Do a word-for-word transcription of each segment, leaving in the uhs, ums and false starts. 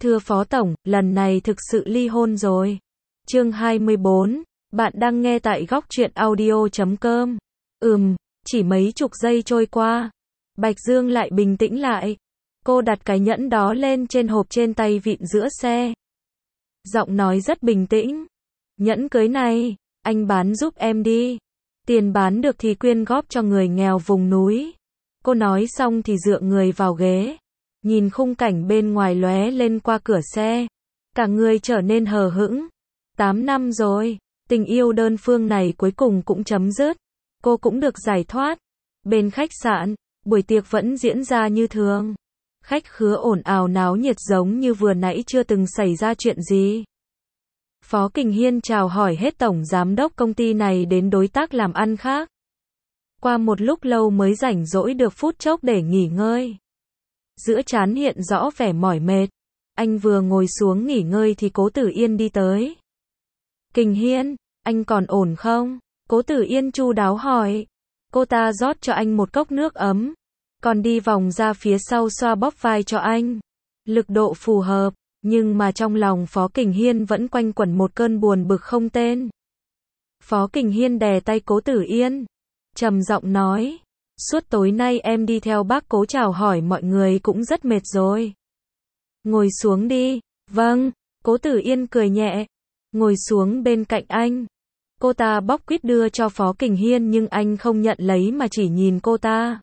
Thưa Phó Tổng, lần này thực sự ly hôn rồi. Chương hai mươi bốn, bạn đang nghe tại góc truyện audio chấm com. Ừm, chỉ mấy chục giây trôi qua. Bạch Dương lại bình tĩnh lại. Cô đặt cái nhẫn đó lên trên hộp trên tay vịn giữa xe. Giọng nói rất bình tĩnh. Nhẫn cưới này, anh bán giúp em đi. Tiền bán được thì quyên góp cho người nghèo vùng núi. Cô nói xong thì dựa người vào ghế. Nhìn khung cảnh bên ngoài lóe lên qua cửa xe. Cả người trở nên hờ hững. Tám năm rồi, tình yêu đơn phương này cuối cùng cũng chấm dứt. Cô cũng được giải thoát. Bên khách sạn, buổi tiệc vẫn diễn ra như thường. Khách khứa ồn ào náo nhiệt giống như vừa nãy chưa từng xảy ra chuyện gì. Phó Kình Hiên chào hỏi hết tổng giám đốc công ty này đến đối tác làm ăn khác. Qua một lúc lâu mới rảnh rỗi được phút chốc để nghỉ ngơi. Giữa trán hiện rõ vẻ mỏi mệt. Anh vừa ngồi xuống nghỉ ngơi thì Cố Tử Yên đi tới. Kình Hiên, anh còn ổn không? Cố Tử Yên chu đáo hỏi. Cô ta rót cho anh một cốc nước ấm. Còn đi vòng ra phía sau xoa bóp vai cho anh. Lực độ phù hợp. Nhưng mà trong lòng Phó Kình Hiên vẫn quanh quẩn một cơn buồn bực không tên. Phó Kình Hiên đè tay Cố Tử Yên. Trầm giọng nói. Suốt tối nay em đi theo bác Cố chào hỏi mọi người cũng rất mệt rồi. Ngồi xuống đi. Vâng. Cố Tử Yên cười nhẹ. Ngồi xuống bên cạnh anh. Cô ta bóc quýt đưa cho Phó Kình Hiên nhưng anh không nhận lấy mà chỉ nhìn cô ta.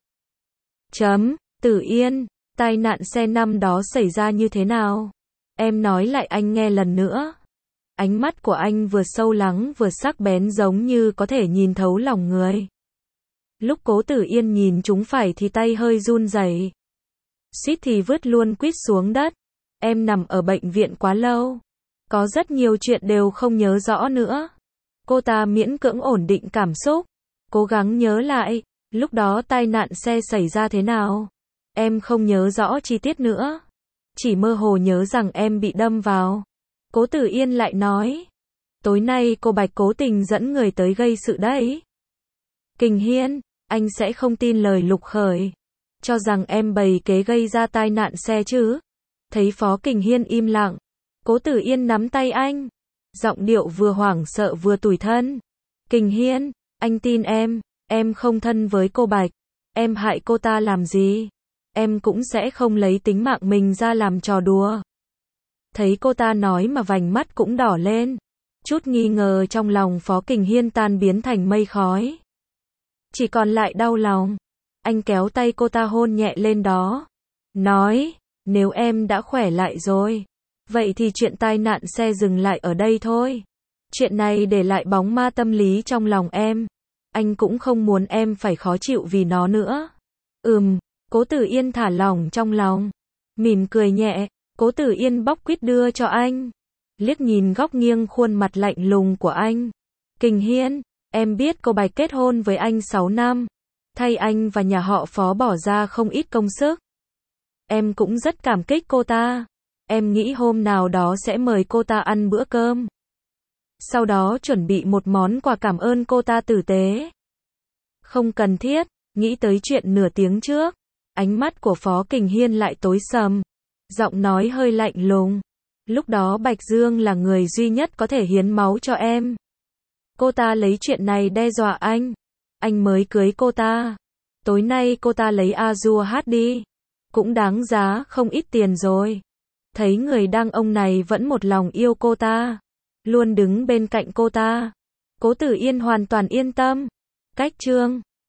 Chấm. Tử Yên, tai nạn xe năm đó xảy ra như thế nào? Em nói lại anh nghe lần nữa. Ánh mắt của anh vừa sâu lắng vừa sắc bén giống như có thể nhìn thấu lòng người. Lúc Cố Tử Yên nhìn chúng phải thì tay hơi run rẩy. Suýt thì vứt luôn quýt xuống đất. Em nằm ở bệnh viện quá lâu. Có rất nhiều chuyện đều không nhớ rõ nữa. Cô ta miễn cưỡng ổn định cảm xúc. Cố gắng nhớ lại. Lúc đó tai nạn xe xảy ra thế nào? Em không nhớ rõ chi tiết nữa. Chỉ mơ hồ nhớ rằng em bị đâm vào. Cố Tử Yên lại nói. Tối nay cô Bạch cố tình dẫn người tới gây sự đấy. Kình Hiên, anh sẽ không tin lời Lục Khởi. Cho rằng em bày kế gây ra tai nạn xe chứ. Thấy Phó Kình Hiên im lặng. Cố Tử Yên nắm tay anh. Giọng điệu vừa hoảng sợ vừa tủi thân. Kình Hiên, anh tin em. Em không thân với cô Bạch. Em hại cô ta làm gì? Em cũng sẽ không lấy tính mạng mình ra làm trò đùa. Thấy cô ta nói mà vành mắt cũng đỏ lên. Chút nghi ngờ trong lòng Phó Kình Hiên tan biến thành mây khói. Chỉ còn lại đau lòng. Anh kéo tay cô ta hôn nhẹ lên đó. Nói, nếu em đã khỏe lại rồi. Vậy thì chuyện tai nạn xe dừng lại ở đây thôi. Chuyện này để lại bóng ma tâm lý trong lòng em. Anh cũng không muốn em phải khó chịu vì nó nữa. Ừm, Cố Tử Yên thả lỏng trong lòng. Mỉm cười nhẹ, Cố Tử Yên bóc quýt đưa cho anh. Liếc nhìn góc nghiêng khuôn mặt lạnh lùng của anh. Kình Hiên, em biết cô Bạch kết hôn với anh sáu năm. Thay anh và nhà họ Phó bỏ ra không ít công sức. Em cũng rất cảm kích cô ta. Em nghĩ hôm nào đó sẽ mời cô ta ăn bữa cơm. Sau đó chuẩn bị một món quà cảm ơn cô ta tử tế. Không cần thiết, nghĩ tới chuyện nửa tiếng trước. Ánh mắt của Phó Kình Hiên lại tối sầm. Giọng nói hơi lạnh lùng. Lúc đó Bạch Dương là người duy nhất có thể hiến máu cho em. Cô ta lấy chuyện này đe dọa anh. Anh mới cưới cô ta. Tối nay cô ta lấy A-dua hát đi. Cũng đáng giá không ít tiền rồi. Thấy người đàn ông này vẫn một lòng yêu cô ta. Luôn đứng bên cạnh cô ta. Cố Tử Yên hoàn toàn yên tâm. Cách chương